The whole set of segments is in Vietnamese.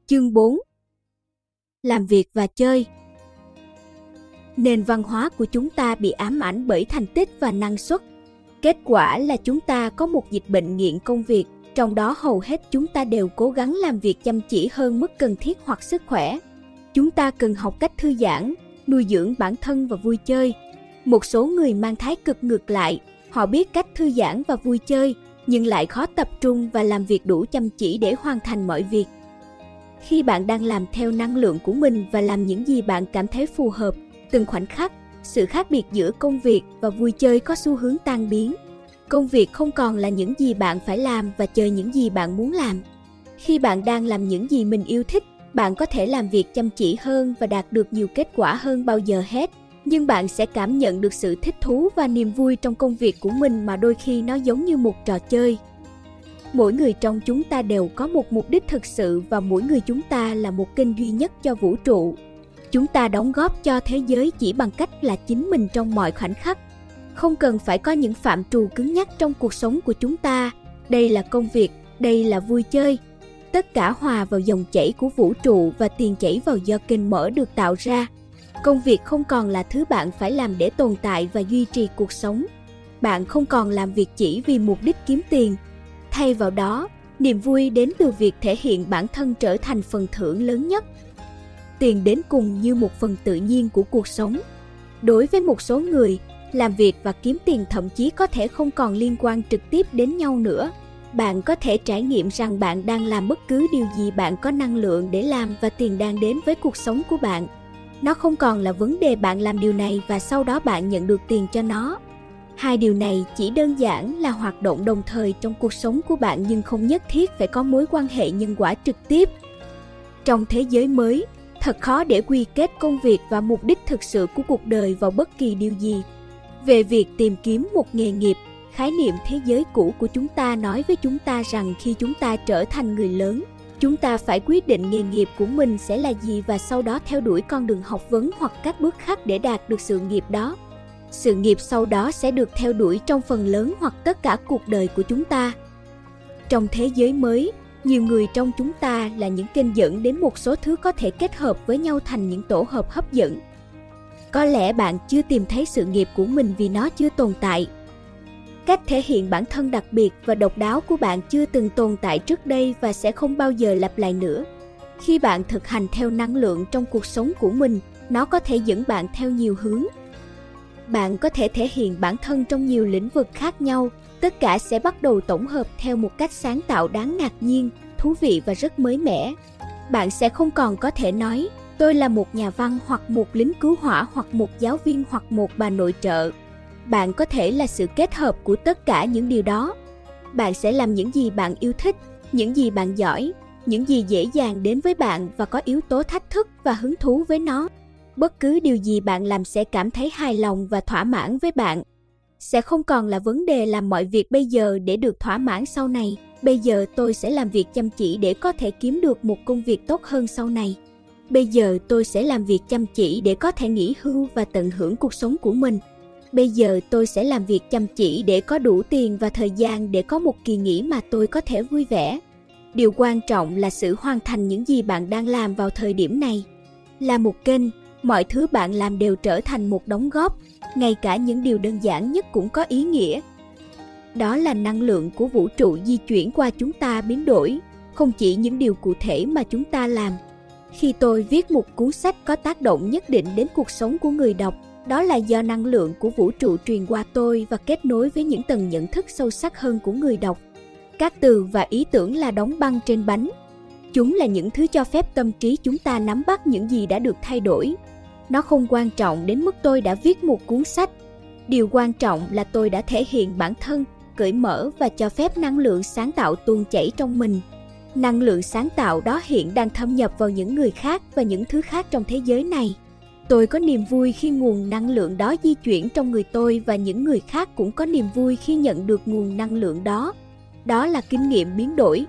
Chương 4. Làm việc và chơi. Nền văn hóa của chúng ta bị ám ảnh bởi thành tích và năng suất. Kết quả là chúng ta có một dịch bệnh nghiện công việc, trong đó hầu hết chúng ta đều cố gắng làm việc chăm chỉ hơn mức cần thiết hoặc sức khỏe. Chúng ta cần học cách thư giãn, nuôi dưỡng bản thân và vui chơi. Một số người mang thái cực ngược lại, họ biết cách thư giãn và vui chơi, nhưng lại khó tập trung và làm việc đủ chăm chỉ để hoàn thành mọi việc. Khi bạn đang làm theo năng lượng của mình và làm những gì bạn cảm thấy phù hợp, từng khoảnh khắc, sự khác biệt giữa công việc và vui chơi có xu hướng tan biến. Công việc không còn là những gì bạn phải làm và chơi những gì bạn muốn làm. Khi bạn đang làm những gì mình yêu thích, bạn có thể làm việc chăm chỉ hơn và đạt được nhiều kết quả hơn bao giờ hết. Nhưng bạn sẽ cảm nhận được sự thích thú và niềm vui trong công việc của mình mà đôi khi nó giống như một trò chơi. Mỗi người trong chúng ta đều có một mục đích thực sự và mỗi người chúng ta là một kênh duy nhất cho vũ trụ. Chúng ta đóng góp cho thế giới chỉ bằng cách là chính mình trong mọi khoảnh khắc. Không cần phải có những phạm trù cứng nhắc trong cuộc sống của chúng ta. Đây là công việc, đây là vui chơi. Tất cả hòa vào dòng chảy của vũ trụ và tiền chảy vào do kênh mở được tạo ra. Công việc không còn là thứ bạn phải làm để tồn tại và duy trì cuộc sống. Bạn không còn làm việc chỉ vì mục đích kiếm tiền. Thay vào đó, niềm vui đến từ việc thể hiện bản thân trở thành phần thưởng lớn nhất. Tiền đến cùng như một phần tự nhiên của cuộc sống. Đối với một số người, làm việc và kiếm tiền thậm chí có thể không còn liên quan trực tiếp đến nhau nữa. Bạn có thể trải nghiệm rằng bạn đang làm bất cứ điều gì bạn có năng lượng để làm và tiền đang đến với cuộc sống của bạn. Nó không còn là vấn đề bạn làm điều này và sau đó bạn nhận được tiền cho nó. Hai điều này chỉ đơn giản là hoạt động đồng thời trong cuộc sống của bạn nhưng không nhất thiết phải có mối quan hệ nhân quả trực tiếp. Trong thế giới mới, thật khó để quy kết công việc và mục đích thực sự của cuộc đời vào bất kỳ điều gì. Về việc tìm kiếm một nghề nghiệp, khái niệm thế giới cũ của chúng ta nói với chúng ta rằng khi chúng ta trở thành người lớn, chúng ta phải quyết định nghề nghiệp của mình sẽ là gì và sau đó theo đuổi con đường học vấn hoặc các bước khác để đạt được sự nghiệp đó. Sự nghiệp sau đó sẽ được theo đuổi trong phần lớn hoặc tất cả cuộc đời của chúng ta. Trong thế giới mới, nhiều người trong chúng ta là những kênh dẫn đến một số thứ có thể kết hợp với nhau thành những tổ hợp hấp dẫn. Có lẽ bạn chưa tìm thấy sự nghiệp của mình vì nó chưa tồn tại. Cách thể hiện bản thân đặc biệt và độc đáo của bạn chưa từng tồn tại trước đây và sẽ không bao giờ lặp lại nữa. Khi bạn thực hành theo năng lượng trong cuộc sống của mình, nó có thể dẫn bạn theo nhiều hướng. Bạn có thể thể hiện bản thân trong nhiều lĩnh vực khác nhau, tất cả sẽ bắt đầu tổng hợp theo một cách sáng tạo đáng ngạc nhiên, thú vị và rất mới mẻ. Bạn sẽ không còn có thể nói, tôi là một nhà văn hoặc một lính cứu hỏa hoặc một giáo viên hoặc một bà nội trợ. Bạn có thể là sự kết hợp của tất cả những điều đó. Bạn sẽ làm những gì bạn yêu thích, những gì bạn giỏi, những gì dễ dàng đến với bạn và có yếu tố thách thức và hứng thú với nó. Bất cứ điều gì bạn làm sẽ cảm thấy hài lòng và thỏa mãn với bạn. Sẽ không còn là vấn đề làm mọi việc bây giờ để được thỏa mãn sau này. Bây giờ tôi sẽ làm việc chăm chỉ để có thể kiếm được một công việc tốt hơn sau này. Bây giờ tôi sẽ làm việc chăm chỉ để có thể nghỉ hưu và tận hưởng cuộc sống của mình. Bây giờ tôi sẽ làm việc chăm chỉ để có đủ tiền và thời gian để có một kỳ nghỉ mà tôi có thể vui vẻ. Điều quan trọng là sự hoàn thành những gì bạn đang làm vào thời điểm này. Là một kênh, mọi thứ bạn làm đều trở thành một đóng góp, ngay cả những điều đơn giản nhất cũng có ý nghĩa. Đó là năng lượng của vũ trụ di chuyển qua chúng ta biến đổi, không chỉ những điều cụ thể mà chúng ta làm. Khi tôi viết một cuốn sách có tác động nhất định đến cuộc sống của người đọc, đó là do năng lượng của vũ trụ truyền qua tôi và kết nối với những tầng nhận thức sâu sắc hơn của người đọc. Các từ và ý tưởng là đóng băng trên bánh. Chúng là những thứ cho phép tâm trí chúng ta nắm bắt những gì đã được thay đổi. Nó không quan trọng đến mức tôi đã viết một cuốn sách. Điều quan trọng là tôi đã thể hiện bản thân, cởi mở và cho phép năng lượng sáng tạo tuôn chảy trong mình. Năng lượng sáng tạo đó hiện đang thâm nhập vào những người khác và những thứ khác trong thế giới này. Tôi có niềm vui khi nguồn năng lượng đó di chuyển trong người tôi và những người khác cũng có niềm vui khi nhận được nguồn năng lượng đó. Đó là kinh nghiệm biến đổi.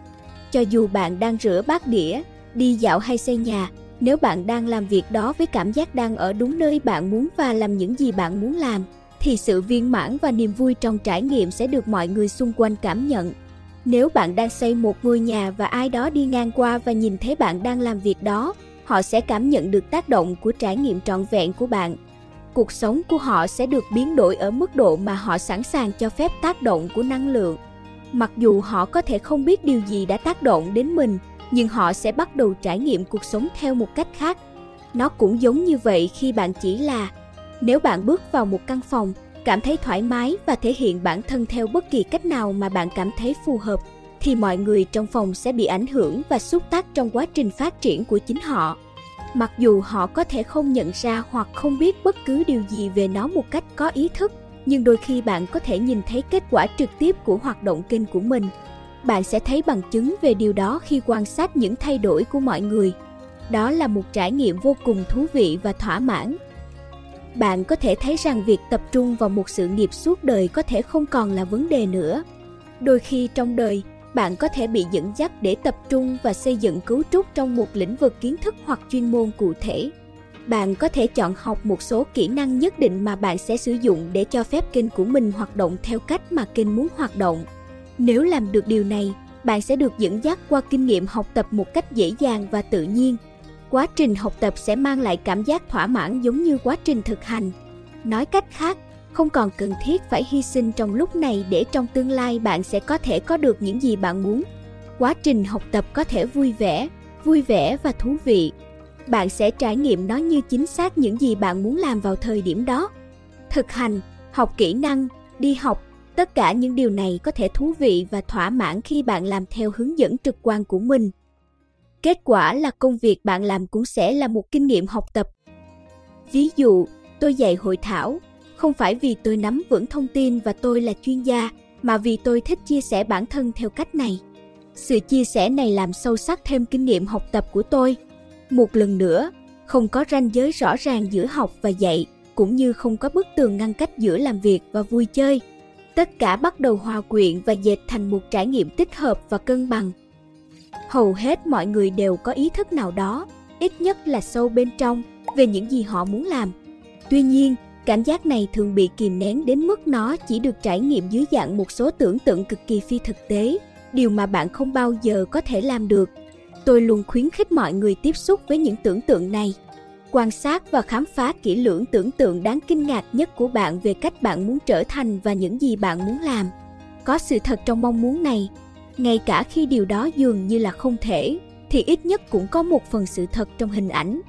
Cho dù bạn đang rửa bát đĩa, đi dạo hay xây nhà, nếu bạn đang làm việc đó với cảm giác đang ở đúng nơi bạn muốn và làm những gì bạn muốn làm, thì sự viên mãn và niềm vui trong trải nghiệm sẽ được mọi người xung quanh cảm nhận. Nếu bạn đang xây một ngôi nhà và ai đó đi ngang qua và nhìn thấy bạn đang làm việc đó, họ sẽ cảm nhận được tác động của trải nghiệm trọn vẹn của bạn. Cuộc sống của họ sẽ được biến đổi ở mức độ mà họ sẵn sàng cho phép tác động của năng lượng. Mặc dù họ có thể không biết điều gì đã tác động đến mình, nhưng họ sẽ bắt đầu trải nghiệm cuộc sống theo một cách khác. Nó cũng giống như vậy khi bạn chỉ là, nếu bạn bước vào một căn phòng, cảm thấy thoải mái và thể hiện bản thân theo bất kỳ cách nào mà bạn cảm thấy phù hợp, thì mọi người trong phòng sẽ bị ảnh hưởng và xúc tác trong quá trình phát triển của chính họ. Mặc dù họ có thể không nhận ra hoặc không biết bất cứ điều gì về nó một cách có ý thức, nhưng đôi khi bạn có thể nhìn thấy kết quả trực tiếp của hoạt động kênh của mình. Bạn sẽ thấy bằng chứng về điều đó khi quan sát những thay đổi của mọi người. Đó là một trải nghiệm vô cùng thú vị và thỏa mãn. Bạn có thể thấy rằng việc tập trung vào một sự nghiệp suốt đời có thể không còn là vấn đề nữa. Đôi khi trong đời, bạn có thể bị dẫn dắt để tập trung và xây dựng cấu trúc trong một lĩnh vực kiến thức hoặc chuyên môn cụ thể. Bạn có thể chọn học một số kỹ năng nhất định mà bạn sẽ sử dụng để cho phép kênh của mình hoạt động theo cách mà kênh muốn hoạt động. Nếu làm được điều này, bạn sẽ được dẫn dắt qua kinh nghiệm học tập một cách dễ dàng và tự nhiên. Quá trình học tập sẽ mang lại cảm giác thỏa mãn giống như quá trình thực hành. Nói cách khác, không còn cần thiết phải hy sinh trong lúc này để trong tương lai bạn sẽ có thể có được những gì bạn muốn. Quá trình học tập có thể vui vẻ và thú vị. Bạn sẽ trải nghiệm nó như chính xác những gì bạn muốn làm vào thời điểm đó. Thực hành, học kỹ năng, đi học, tất cả những điều này có thể thú vị và thỏa mãn khi bạn làm theo hướng dẫn trực quan của mình. Kết quả là công việc bạn làm cũng sẽ là một kinh nghiệm học tập. Ví dụ, tôi dạy hội thảo, không phải vì tôi nắm vững thông tin và tôi là chuyên gia, mà vì tôi thích chia sẻ bản thân theo cách này. Sự chia sẻ này làm sâu sắc thêm kinh nghiệm học tập của tôi. Một lần nữa, không có ranh giới rõ ràng giữa học và dạy, cũng như không có bức tường ngăn cách giữa làm việc và vui chơi. Tất cả bắt đầu hòa quyện và dệt thành một trải nghiệm tích hợp và cân bằng. Hầu hết mọi người đều có ý thức nào đó, ít nhất là sâu bên trong, về những gì họ muốn làm. Tuy nhiên, cảm giác này thường bị kìm nén đến mức nó chỉ được trải nghiệm dưới dạng một số tưởng tượng cực kỳ phi thực tế, điều mà bạn không bao giờ có thể làm được. Tôi luôn khuyến khích mọi người tiếp xúc với những tưởng tượng này. Quan sát và khám phá kỹ lưỡng tưởng tượng đáng kinh ngạc nhất của bạn về cách bạn muốn trở thành và những gì bạn muốn làm. Có sự thật trong mong muốn này. Ngay cả khi điều đó dường như là không thể, thì ít nhất cũng có một phần sự thật trong hình ảnh.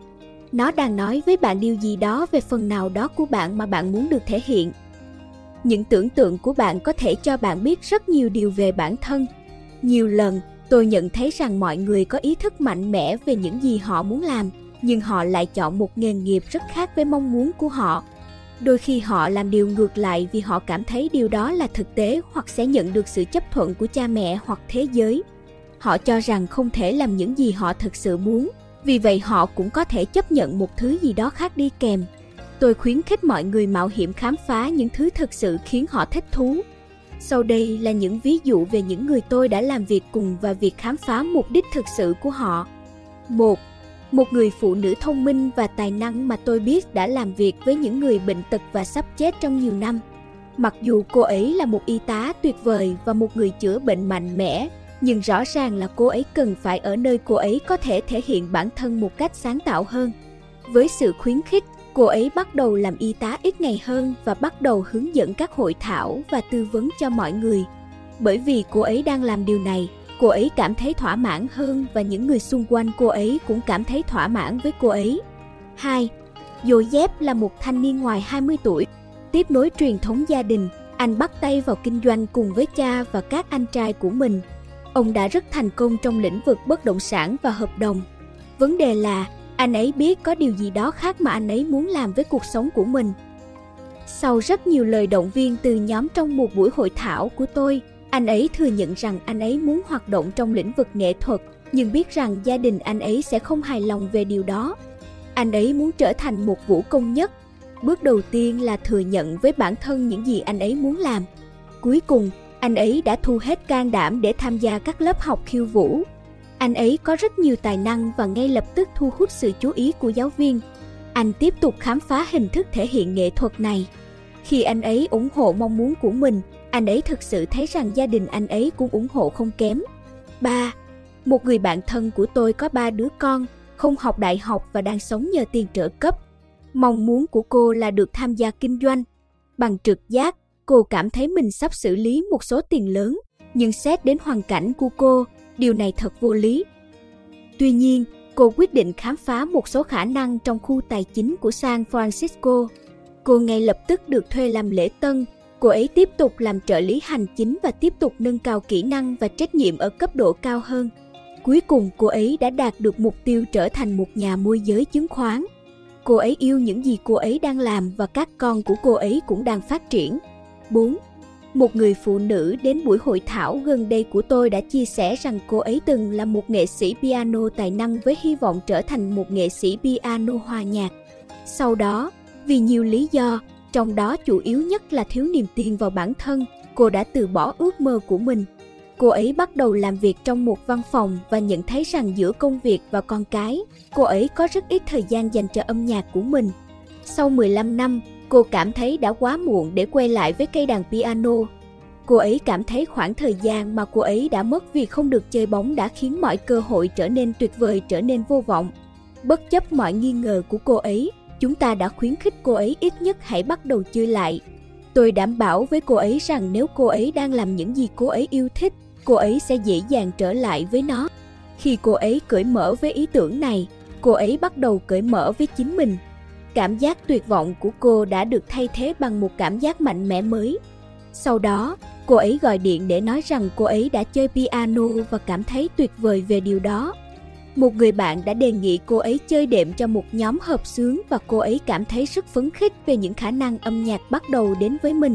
Nó đang nói với bạn điều gì đó về phần nào đó của bạn mà bạn muốn được thể hiện. Những tưởng tượng của bạn có thể cho bạn biết rất nhiều điều về bản thân. Nhiều lần, tôi nhận thấy rằng mọi người có ý thức mạnh mẽ về những gì họ muốn làm, nhưng họ lại chọn một nghề nghiệp rất khác với mong muốn của họ. Đôi khi họ làm điều ngược lại vì họ cảm thấy điều đó là thực tế hoặc sẽ nhận được sự chấp thuận của cha mẹ hoặc thế giới. Họ cho rằng không thể làm những gì họ thực sự muốn, vì vậy họ cũng có thể chấp nhận một thứ gì đó khác đi kèm. Tôi khuyến khích mọi người mạo hiểm khám phá những thứ thực sự khiến họ thích thú. Sau đây là những ví dụ về những người tôi đã làm việc cùng và việc khám phá mục đích thực sự của họ. 1. Một người phụ nữ thông minh và tài năng mà tôi biết đã làm việc với những người bệnh tật và sắp chết trong nhiều năm. Mặc dù cô ấy là một y tá tuyệt vời và một người chữa bệnh mạnh mẽ, nhưng rõ ràng là cô ấy cần phải ở nơi cô ấy có thể thể hiện bản thân một cách sáng tạo hơn. Với sự khuyến khích, cô ấy bắt đầu làm y tá ít ngày hơn và bắt đầu hướng dẫn các hội thảo và tư vấn cho mọi người. Bởi vì cô ấy đang làm điều này, cô ấy cảm thấy thỏa mãn hơn và những người xung quanh cô ấy cũng cảm thấy thỏa mãn với cô ấy. 2. Joseph là một thanh niên ngoài 20 tuổi. Tiếp nối truyền thống gia đình, anh bắt tay vào kinh doanh cùng với cha và các anh trai của mình. Ông đã rất thành công trong lĩnh vực bất động sản và hợp đồng. Vấn đề là, anh ấy biết có điều gì đó khác mà anh ấy muốn làm với cuộc sống của mình. Sau rất nhiều lời động viên từ nhóm trong một buổi hội thảo của tôi, anh ấy thừa nhận rằng anh ấy muốn hoạt động trong lĩnh vực nghệ thuật, nhưng biết rằng gia đình anh ấy sẽ không hài lòng về điều đó. Anh ấy muốn trở thành một vũ công nhất. Bước đầu tiên là thừa nhận với bản thân những gì anh ấy muốn làm. Cuối cùng, anh ấy đã thu hết can đảm để tham gia các lớp học khiêu vũ. Anh ấy có rất nhiều tài năng và ngay lập tức thu hút sự chú ý của giáo viên. Anh tiếp tục khám phá hình thức thể hiện nghệ thuật này. Khi anh ấy ủng hộ mong muốn của mình, anh ấy thực sự thấy rằng gia đình anh ấy cũng ủng hộ không kém. 3. Một người bạn thân của tôi có 3 đứa con, không học đại học và đang sống nhờ tiền trợ cấp. Mong muốn của cô là được tham gia kinh doanh. Bằng trực giác, cô cảm thấy mình sắp xử lý một số tiền lớn, nhưng xét đến hoàn cảnh của cô, điều này thật vô lý. Tuy nhiên, cô quyết định khám phá một số khả năng trong khu tài chính của San Francisco. Cô ngay lập tức được thuê làm lễ tân. Cô ấy tiếp tục làm trợ lý hành chính và tiếp tục nâng cao kỹ năng và trách nhiệm ở cấp độ cao hơn. Cuối cùng, cô ấy đã đạt được mục tiêu trở thành một nhà môi giới chứng khoán. Cô ấy yêu những gì cô ấy đang làm và các con của cô ấy cũng đang phát triển. 4. Một người phụ nữ đến buổi hội thảo gần đây của tôi đã chia sẻ rằng cô ấy từng là một nghệ sĩ piano tài năng với hy vọng trở thành một nghệ sĩ piano hòa nhạc. Sau đó, vì nhiều lý do, trong đó chủ yếu nhất là thiếu niềm tin vào bản thân, cô đã từ bỏ ước mơ của mình. Cô ấy bắt đầu làm việc trong một văn phòng và nhận thấy rằng giữa công việc và con cái, cô ấy có rất ít thời gian dành cho âm nhạc của mình. Sau 15 năm, cô cảm thấy đã quá muộn để quay lại với cây đàn piano. Cô ấy cảm thấy khoảng thời gian mà cô ấy đã mất vì không được chơi bóng đã khiến mọi cơ hội trở nên tuyệt vời trở nên vô vọng. Bất chấp mọi nghi ngờ của cô ấy, chúng ta đã khuyến khích cô ấy ít nhất hãy bắt đầu chơi lại. Tôi đảm bảo với cô ấy rằng nếu cô ấy đang làm những gì cô ấy yêu thích, cô ấy sẽ dễ dàng trở lại với nó. Khi cô ấy cởi mở với ý tưởng này, cô ấy bắt đầu cởi mở với chính mình. Cảm giác tuyệt vọng của cô đã được thay thế bằng một cảm giác mạnh mẽ mới. Sau đó, cô ấy gọi điện để nói rằng cô ấy đã chơi piano và cảm thấy tuyệt vời về điều đó. Một người bạn đã đề nghị cô ấy chơi đệm cho một nhóm hợp xướng và cô ấy cảm thấy rất phấn khích về những khả năng âm nhạc bắt đầu đến với mình.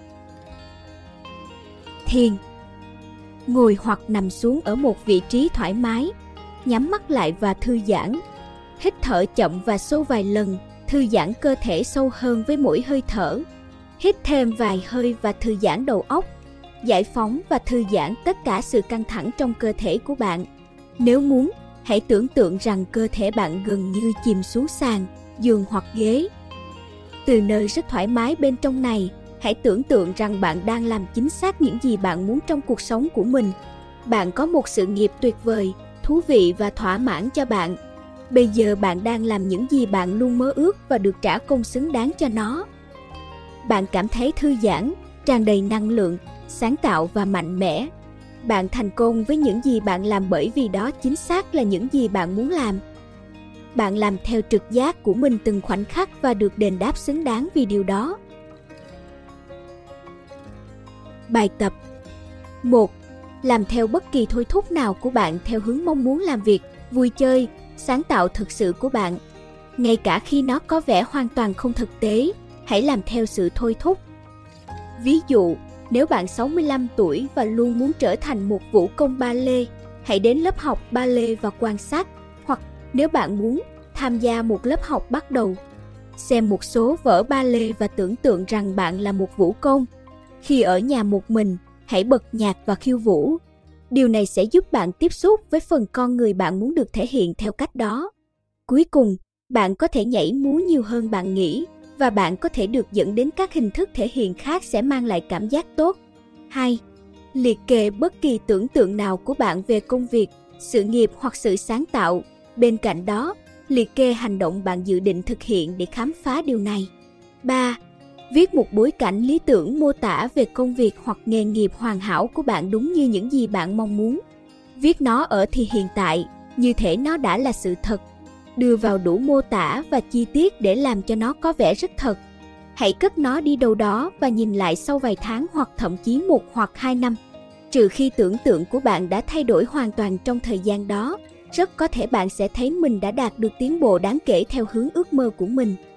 Thiền. Ngồi hoặc nằm xuống ở một vị trí thoải mái, nhắm mắt lại và thư giãn. Hít thở chậm và sâu vài lần, thư giãn cơ thể sâu hơn với mỗi hơi thở. Hít thêm vài hơi và thư giãn đầu óc. Giải phóng và thư giãn tất cả sự căng thẳng trong cơ thể của bạn. Nếu muốn, hãy tưởng tượng rằng cơ thể bạn gần như chìm xuống sàn, giường hoặc ghế. Từ nơi rất thoải mái bên trong này, hãy tưởng tượng rằng bạn đang làm chính xác những gì bạn muốn trong cuộc sống của mình. Bạn có một sự nghiệp tuyệt vời, thú vị và thỏa mãn cho bạn. Bây giờ bạn đang làm những gì bạn luôn mơ ước và được trả công xứng đáng cho nó. Bạn cảm thấy thư giãn, tràn đầy năng lượng, sáng tạo và mạnh mẽ. Bạn thành công với những gì bạn làm bởi vì đó chính xác là những gì bạn muốn làm. Bạn làm theo trực giác của mình từng khoảnh khắc và được đền đáp xứng đáng vì điều đó. Bài tập 1. Làm theo bất kỳ thôi thúc nào của bạn theo hướng mong muốn làm việc, vui chơi, sáng tạo thực sự của bạn. Ngay cả khi nó có vẻ hoàn toàn không thực tế, hãy làm theo sự thôi thúc. Ví dụ, nếu bạn 65 tuổi và luôn muốn trở thành một vũ công ba lê, hãy đến lớp học ba lê và quan sát. Hoặc nếu bạn muốn, tham gia một lớp học bắt đầu. Xem một số vở ba lê và tưởng tượng rằng bạn là một vũ công. Khi ở nhà một mình, hãy bật nhạc và khiêu vũ. Điều này sẽ giúp bạn tiếp xúc với phần con người bạn muốn được thể hiện theo cách đó. Cuối cùng, bạn có thể nhảy múa nhiều hơn bạn nghĩ, và bạn có thể được dẫn đến các hình thức thể hiện khác sẽ mang lại cảm giác tốt. 2. Liệt kê bất kỳ tưởng tượng nào của bạn về công việc, sự nghiệp hoặc sự sáng tạo. Bên cạnh đó, liệt kê hành động bạn dự định thực hiện để khám phá điều này. 3. Viết một bối cảnh lý tưởng mô tả về công việc hoặc nghề nghiệp hoàn hảo của bạn đúng như những gì bạn mong muốn. Viết nó ở thì hiện tại, như thể nó đã là sự thật. Đưa vào đủ mô tả và chi tiết để làm cho nó có vẻ rất thật. Hãy cất nó đi đâu đó và nhìn lại sau vài tháng hoặc thậm chí 1 hoặc 2 năm. Trừ khi tưởng tượng của bạn đã thay đổi hoàn toàn trong thời gian đó, rất có thể bạn sẽ thấy mình đã đạt được tiến bộ đáng kể theo hướng ước mơ của mình.